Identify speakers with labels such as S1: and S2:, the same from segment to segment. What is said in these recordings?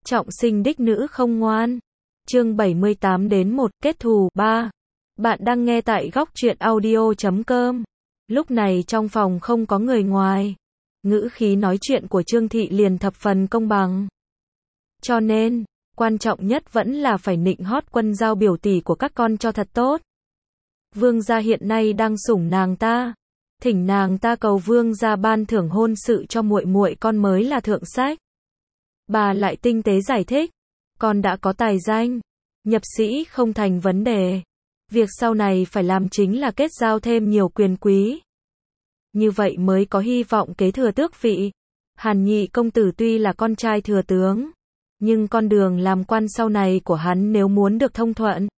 S1: Trọng sinh đích nữ không ngoan. Chương 78-1, kết thù 3. Bạn đang nghe tại góc truyện audio.com. Lúc này trong phòng không có người ngoài. Ngữ khí nói chuyện của Trương Thị liền thập phần công bằng. Cho nên, quan trọng nhất vẫn là phải nịnh hót Quân Giao biểu tỷ của các con cho thật tốt. Vương gia hiện nay đang sủng nàng ta. Thỉnh nàng ta cầu vương gia ban thưởng hôn sự cho muội muội con mới là thượng sách. Bà lại tinh tế giải thích, con đã có tài danh, nhập sĩ không thành vấn đề. Việc sau này phải làm chính là kết giao thêm nhiều quyền quý. Như vậy mới có hy vọng kế thừa tước vị. Hàn Nhị công tử tuy là con trai thừa tướng, nhưng con đường làm quan sau này của hắn nếu muốn được thông thuận,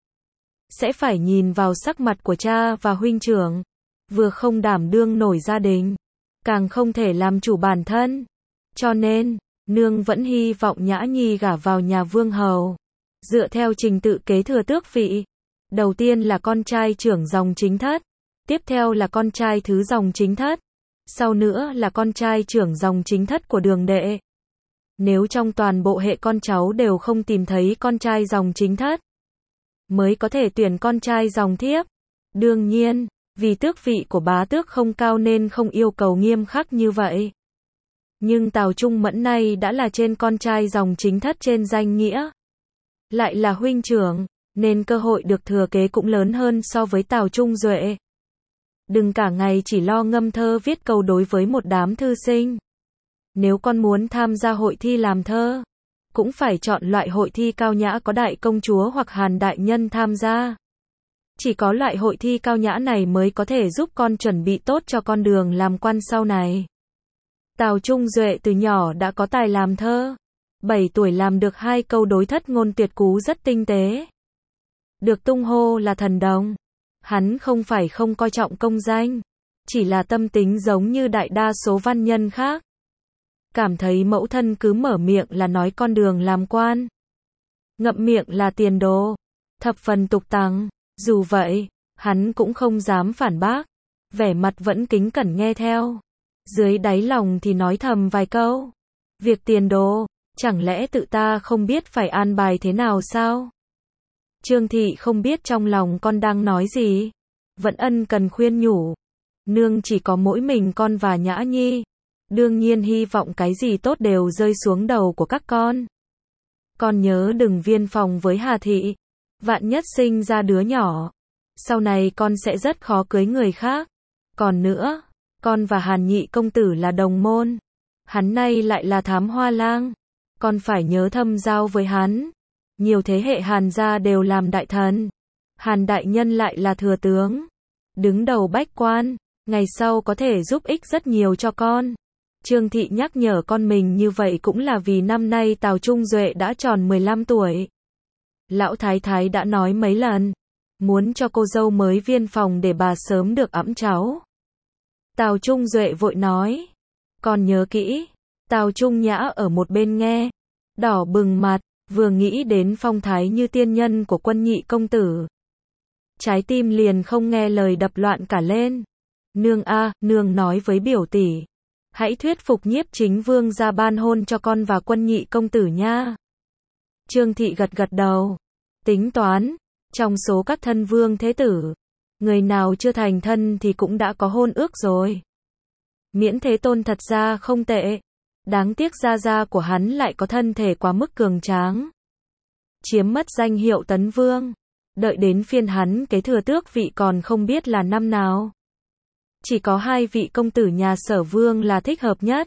S1: sẽ phải nhìn vào sắc mặt của cha và huynh trưởng. Vừa không đảm đương nổi gia đình, càng không thể làm chủ bản thân. Cho nên, nương vẫn hy vọng Nhã Nhi gả vào nhà vương hầu. Dựa theo trình tự kế thừa tước vị, đầu tiên là con trai trưởng dòng chính thất, tiếp theo là con trai thứ dòng chính thất, sau nữa là con trai trưởng dòng chính thất của Đường đệ. Nếu trong toàn bộ hệ con cháu đều không tìm thấy con trai dòng chính thất, mới có thể tuyển con trai dòng thiếp. Đương nhiên, vì tước vị của bá tước không cao nên không yêu cầu nghiêm khắc như vậy. Nhưng Tào Trung Mẫn nay đã là trên con trai dòng chính thất trên danh nghĩa, lại là huynh trưởng, nên cơ hội được thừa kế cũng lớn hơn so với Tào Trung Duệ. Đừng cả ngày chỉ lo ngâm thơ viết câu đối với một đám thư sinh. Nếu con muốn tham gia hội thi làm thơ, cũng phải chọn loại hội thi cao nhã có đại công chúa hoặc Hàn đại nhân tham gia. Chỉ có loại hội thi cao nhã này mới có thể giúp con chuẩn bị tốt cho con đường làm quan sau này. Tào Trung Duệ từ nhỏ đã có tài làm thơ. 7 tuổi làm được 2 câu đối thất ngôn tuyệt cú rất tinh tế. Được tung hô là thần đồng. Hắn không phải không coi trọng công danh, chỉ là tâm tính giống như đại đa số văn nhân khác. Cảm thấy mẫu thân cứ mở miệng là nói con đường làm quan, ngậm miệng là tiền đồ, thập phần tục tằng. Dù vậy, hắn cũng không dám phản bác, vẻ mặt vẫn kính cẩn nghe theo. Dưới đáy lòng thì nói thầm vài câu. Việc tiền đồ, chẳng lẽ tự ta không biết phải an bài thế nào sao? Trương Thị không biết trong lòng con đang nói gì, vẫn ân cần khuyên nhủ. Nương chỉ có mỗi mình con và Nhã Nhi, đương nhiên hy vọng cái gì tốt đều rơi xuống đầu của các con. Con nhớ đừng viên phòng với Hà Thị, vạn nhất sinh ra đứa nhỏ, sau này con sẽ rất khó cưới người khác. Còn nữa, con và Hàn Nhị công tử là đồng môn, hắn nay lại là thám hoa lang, con phải nhớ thâm giao với hắn. Nhiều thế hệ Hàn gia đều làm đại thần, Hàn đại nhân lại là thừa tướng, đứng đầu bách quan, ngày sau có thể giúp ích rất nhiều cho con. Trương Thị nhắc nhở con mình như vậy cũng là vì năm nay Tào Trung Duệ đã tròn 15 tuổi. Lão thái thái đã nói mấy lần, muốn cho cô dâu mới viên phòng để bà sớm được ẵm cháu. Tào Trung Duệ vội nói, con nhớ kỹ. Tào Trung Nhã ở một bên nghe, đỏ bừng mặt, vừa nghĩ đến phong thái như tiên nhân của Quân Nhị công tử, trái tim liền không nghe lời đập loạn cả lên. Nương a, nương nói với biểu tỷ, hãy thuyết phục Nhiếp Chính Vương ra ban hôn cho con và Quân Nhị công tử nha. Trương Thị gật gật đầu, tính toán, trong số các thân vương thế tử, người nào chưa thành thân thì cũng đã có hôn ước rồi. Miễn Thế Tôn thật ra không tệ, đáng tiếc gia gia của hắn lại có thân thể quá mức cường tráng, chiếm mất danh hiệu tấn vương, đợi đến phiên hắn kế thừa tước vị còn không biết là năm nào. Chỉ có 2 vị công tử nhà Sở Vương là thích hợp nhất.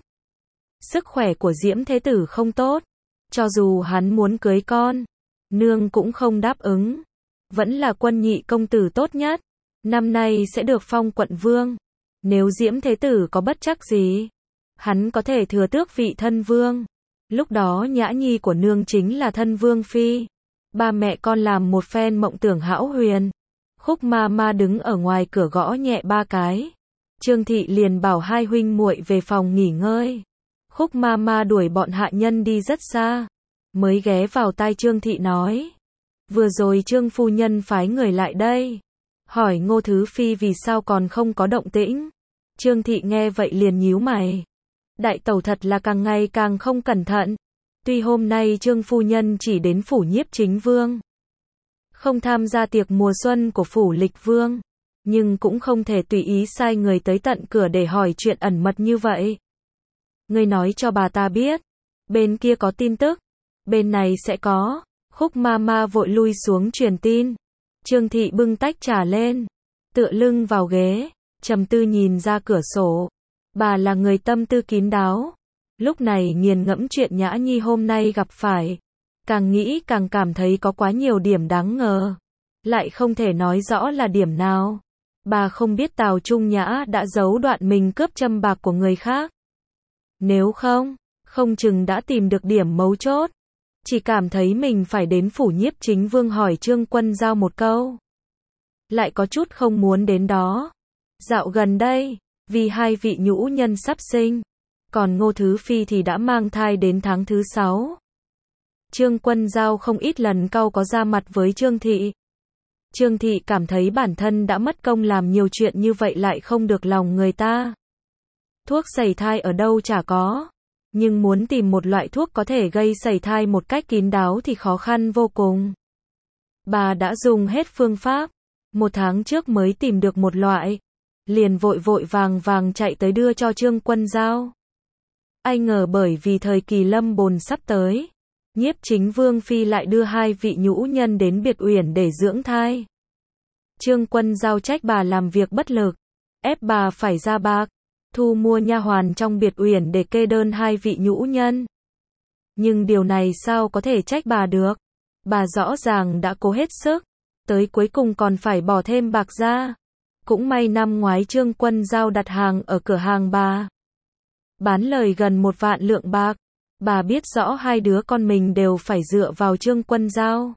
S1: Sức khỏe của Diễm Thế Tử không tốt, cho dù hắn muốn cưới con, nương cũng không đáp ứng. Vẫn là Quân Nhị công tử tốt nhất, năm nay sẽ được phong quận vương. Nếu Diễm Thế Tử có bất trắc gì, hắn có thể thừa tước vị thân vương. Lúc đó Nhã Nhi của nương chính là thân vương phi. Ba mẹ con làm một phen mộng tưởng hão huyền. Khúc ma ma đứng ở ngoài cửa gõ nhẹ 3 cái. Trương Thị liền bảo 2 huynh muội về phòng nghỉ ngơi. Khúc ma ma đuổi bọn hạ nhân đi rất xa, mới ghé vào tai Trương Thị nói, vừa rồi Trương phu nhân phái người lại đây, hỏi Ngô Thứ Phi vì sao còn không có động tĩnh. Trương Thị nghe vậy liền nhíu mày. Đại tẩu thật là càng ngày càng không cẩn thận. Tuy hôm nay Trương phu nhân chỉ đến phủ Nhiếp Chính Vương, không tham gia tiệc mùa xuân của phủ Lịch Vương, nhưng cũng không thể tùy ý sai người tới tận cửa để hỏi chuyện ẩn mật như vậy. Ngươi nói cho bà ta biết, bên kia có tin tức, bên này sẽ có. Khúc Mama vội lui xuống truyền tin. Trương Thị bưng tách trà lên, tựa lưng vào ghế, trầm tư nhìn ra cửa sổ. Bà là người tâm tư kín đáo, lúc này nghiền ngẫm chuyện Nhã Nhi hôm nay gặp phải, càng nghĩ càng cảm thấy có quá nhiều điểm đáng ngờ, lại không thể nói rõ là điểm nào. Bà không biết Tào Trung Nhã đã giấu đoạn mình cướp châm bạc của người khác. Nếu không, không chừng đã tìm được điểm mấu chốt. Chỉ cảm thấy mình phải đến phủ Nhiếp Chính Vương hỏi Trương Quân Giao một câu. Lại có chút không muốn đến đó. Dạo gần đây, vì hai vị nhũ nhân sắp sinh, còn Ngô Thứ Phi thì đã mang thai đến tháng thứ 6. Trương Quân Giao không ít lần cau có ra mặt với Trương Thị. Trương Thị cảm thấy bản thân đã mất công làm nhiều chuyện như vậy lại không được lòng người ta. Thuốc sẩy thai ở đâu chả có, nhưng muốn tìm một loại thuốc có thể gây sẩy thai một cách kín đáo thì khó khăn vô cùng. Bà đã dùng hết phương pháp, 1 tháng trước mới tìm được một loại, liền vội vội vàng vàng chạy tới đưa cho Trương Quân Giao. Ai ngờ bởi vì thời kỳ lâm bồn sắp tới, Nhiếp Chính Vương Phi lại đưa hai vị nhũ nhân đến Biệt Uyển để dưỡng thai. Trương Quân Giao trách bà làm việc bất lực, ép bà phải ra bạc, thu mua nha hoàn trong Biệt Uyển để kê đơn hai vị nhũ nhân. Nhưng điều này sao có thể trách bà được? Bà rõ ràng đã cố hết sức, tới cuối cùng còn phải bỏ thêm bạc ra. Cũng may năm ngoái Trương Quân Giao đặt hàng ở cửa hàng bà, bán lời gần 1 vạn lượng bạc. Bà biết rõ hai đứa con mình đều phải dựa vào Trương Quân Giao.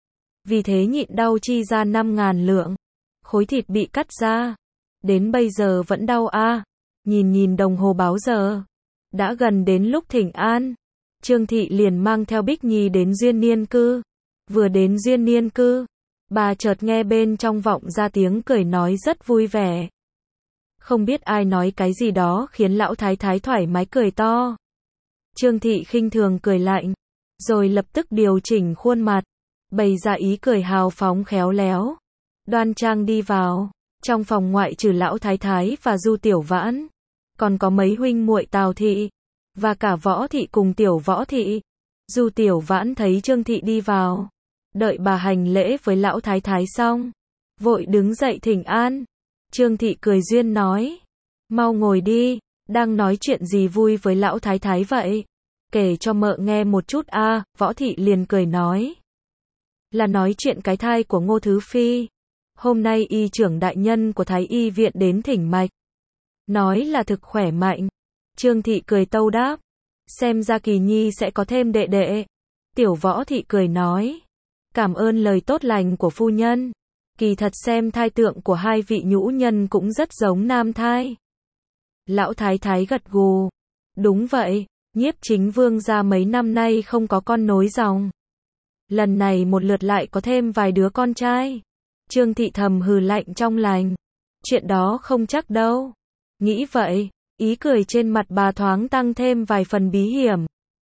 S1: Vì thế nhịn đau chi ra 5.000 lượng. Khối thịt bị cắt ra. Đến bây giờ vẫn đau a. Nhìn đồng hồ báo giờ. Đã gần đến lúc thỉnh an. Trương Thị liền mang theo Bích Nhi đến Duyên Niên Cư. Vừa đến Duyên Niên Cư, bà chợt nghe bên trong vọng ra tiếng cười nói rất vui vẻ. Không biết ai nói cái gì đó khiến lão thái thái thoải mái cười to. Trương Thị khinh thường cười lạnh, rồi lập tức điều chỉnh khuôn mặt, bày ra ý cười hào phóng khéo léo, đoan trang đi vào. Trong phòng ngoại trừ lão thái thái và Du Tiểu Vãn, còn có mấy huynh muội Tào Thị, và cả Võ Thị cùng Tiểu Võ Thị. Du Tiểu Vãn thấy Trương Thị đi vào, đợi bà hành lễ với lão thái thái xong, vội đứng dậy thỉnh an. Trương Thị cười duyên nói, mau ngồi đi, đang nói chuyện gì vui với lão thái thái vậy? Kể cho mợ nghe một chút a. Võ Thị liền cười nói, là nói chuyện cái thai của Ngô Thứ Phi. Hôm nay y trưởng đại nhân của Thái Y viện đến thỉnh mạch, nói là thực khỏe mạnh. Trương Thị cười tâu đáp, xem ra Kỳ Nhi sẽ có thêm đệ đệ. Tiểu Võ Thị cười nói, cảm ơn lời tốt lành của phu nhân. Kỳ thật xem thai tượng của hai vị nhũ nhân cũng rất giống nam thai. Lão thái thái gật gù, đúng vậy, Nhiếp Chính Vương gia mấy năm nay không có con nối dòng, lần này một lượt lại có thêm vài đứa con trai. Trương Thị thầm hừ lạnh trong lòng, chuyện đó không chắc đâu. Nghĩ vậy, ý cười trên mặt bà thoáng tăng thêm vài phần bí hiểm.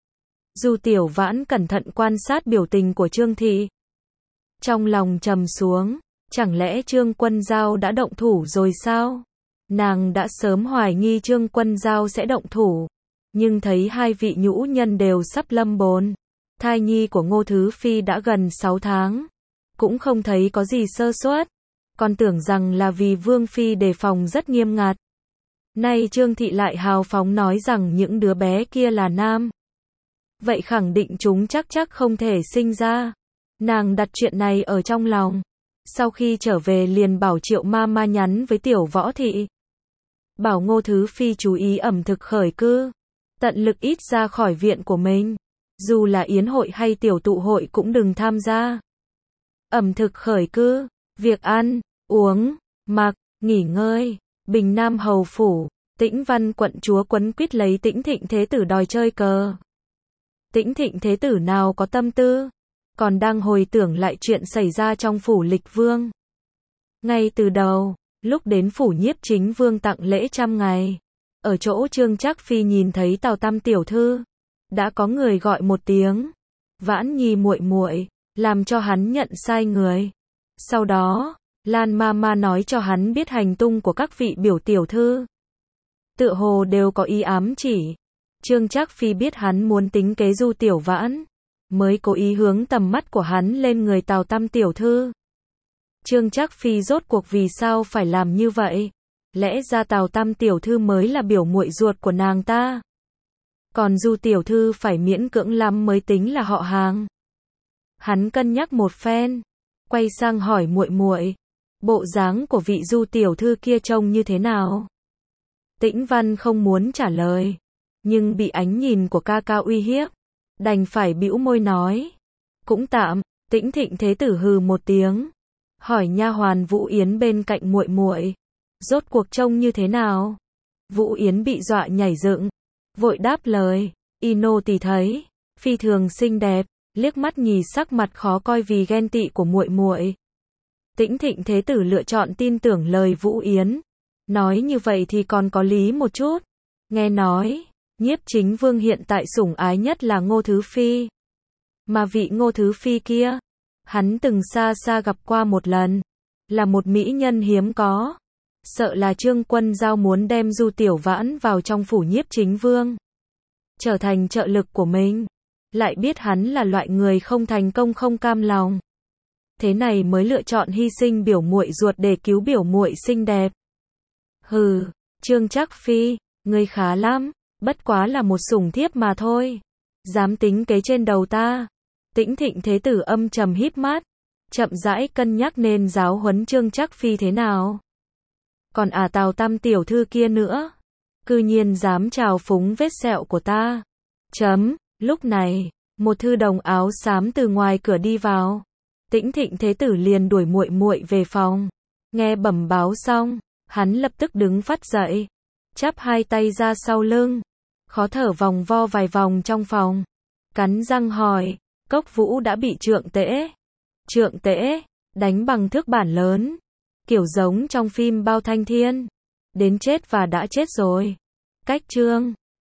S1: Du Tiểu Vãn cẩn thận quan sát biểu tình của Trương Thị, trong lòng trầm xuống, chẳng lẽ Trương Quân Giao đã động thủ rồi sao? Nàng đã sớm hoài nghi Trương Quân Giao sẽ động thủ, nhưng thấy hai vị nhũ nhân đều sắp lâm bồn, thai nhi của Ngô Thứ Phi đã gần 6 tháng, cũng không thấy có gì sơ suất, còn tưởng rằng là vì Vương Phi đề phòng rất nghiêm ngặt. Nay Trương Thị lại hào phóng nói rằng những đứa bé kia là nam, vậy khẳng định chúng chắc không thể sinh ra. Nàng đặt chuyện này ở trong lòng, sau khi trở về liền bảo Triệu Mama nhắn với Tiểu Võ Thị, bảo Ngô Thứ Phi chú ý ẩm thực khởi cư, tận lực ít ra khỏi viện của mình, dù là yến hội hay tiểu tụ hội cũng đừng tham gia. Ẩm thực khởi cư, việc ăn, uống, mặc, nghỉ ngơi. Bình Nam Hầu Phủ, Tĩnh Văn quận chúa quấn quýt lấy Tĩnh Thịnh Thế Tử đòi chơi cờ. Tĩnh Thịnh Thế Tử nào có tâm tư, còn đang hồi tưởng lại chuyện xảy ra trong phủ Lịch Vương. Ngay từ đầu, lúc đến phủ Nhiếp Chính Vương tặng lễ 100 ngày, ở chỗ Trương Trác Phi nhìn thấy Tào Tam tiểu thư, đã có người gọi một tiếng, Vãn Nhi muội muội, làm cho hắn nhận sai người. Sau đó, Lan Mama nói cho hắn biết hành tung của các vị biểu tiểu thư. Tựa hồ đều có ý ám chỉ. Trương Trác Phi biết hắn muốn tính kế Du Tiểu Vãn, mới cố ý hướng tầm mắt của hắn lên người Tào Tam tiểu thư. Trương Trác Phi rốt cuộc vì sao phải làm như vậy? Lẽ ra Tào Tam tiểu thư mới là biểu muội ruột của nàng ta. Còn Du tiểu thư phải miễn cưỡng lắm mới tính là họ hàng. Hắn cân nhắc một phen, quay sang hỏi muội muội, bộ dáng của vị Du tiểu thư kia trông như thế nào? Tĩnh Văn không muốn trả lời, nhưng bị ánh nhìn của ca ca uy hiếp, đành phải bĩu môi nói, cũng tạm. Tĩnh Thịnh Thế Tử hừ một tiếng, hỏi nha hoàn Vũ Yến bên cạnh muội muội, rốt cuộc trông như thế nào? Vũ Yến bị dọa nhảy dựng, vội đáp lời, y nô tỳ thấy phi thường xinh đẹp, liếc mắt nhìn sắc mặt khó coi vì ghen tị của muội muội. Tĩnh Thịnh Thế Tử lựa chọn tin tưởng lời Vũ Yến, nói như vậy thì còn có lý một chút. Nghe nói, Nhiếp Chính Vương hiện tại sủng ái nhất là Ngô Thứ Phi. Mà vị Ngô Thứ Phi kia, hắn từng xa xa gặp qua một lần, là một mỹ nhân hiếm có. Sợ là Trương Quân Giao muốn đem Du Tiểu Vãn vào trong phủ Nhiếp Chính Vương, trở thành trợ lực của mình. Lại biết hắn là loại người không thành công không cam lòng. Thế này mới lựa chọn hy sinh biểu muội ruột để cứu biểu muội xinh đẹp. Hừ, Trương Trác Phi, ngươi khá lắm, bất quá là một sủng thiếp mà thôi. Dám tính kế trên đầu ta. Tĩnh Thịnh Thế Tử âm trầm híp mắt, chậm rãi cân nhắc nên giáo huấn Trương Trác Phi thế nào. Còn Tào Tam tiểu thư kia nữa, cư nhiên dám trào phúng vết sẹo của ta. Lúc này, một thư đồng áo xám từ ngoài cửa đi vào. Tĩnh Thịnh Thế Tử liền đuổi muội muội về phòng. Nghe bẩm báo xong, hắn lập tức đứng phắt dậy, chắp hai tay ra sau lưng, khó thở vòng vo vài vòng trong phòng, cắn răng hỏi, Cốc Vũ đã bị Trượng Tễ. Trượng Tễ, đánh bằng thước bản lớn, kiểu giống trong phim Bao Thanh Thiên, đến chết và đã chết rồi. Cách chương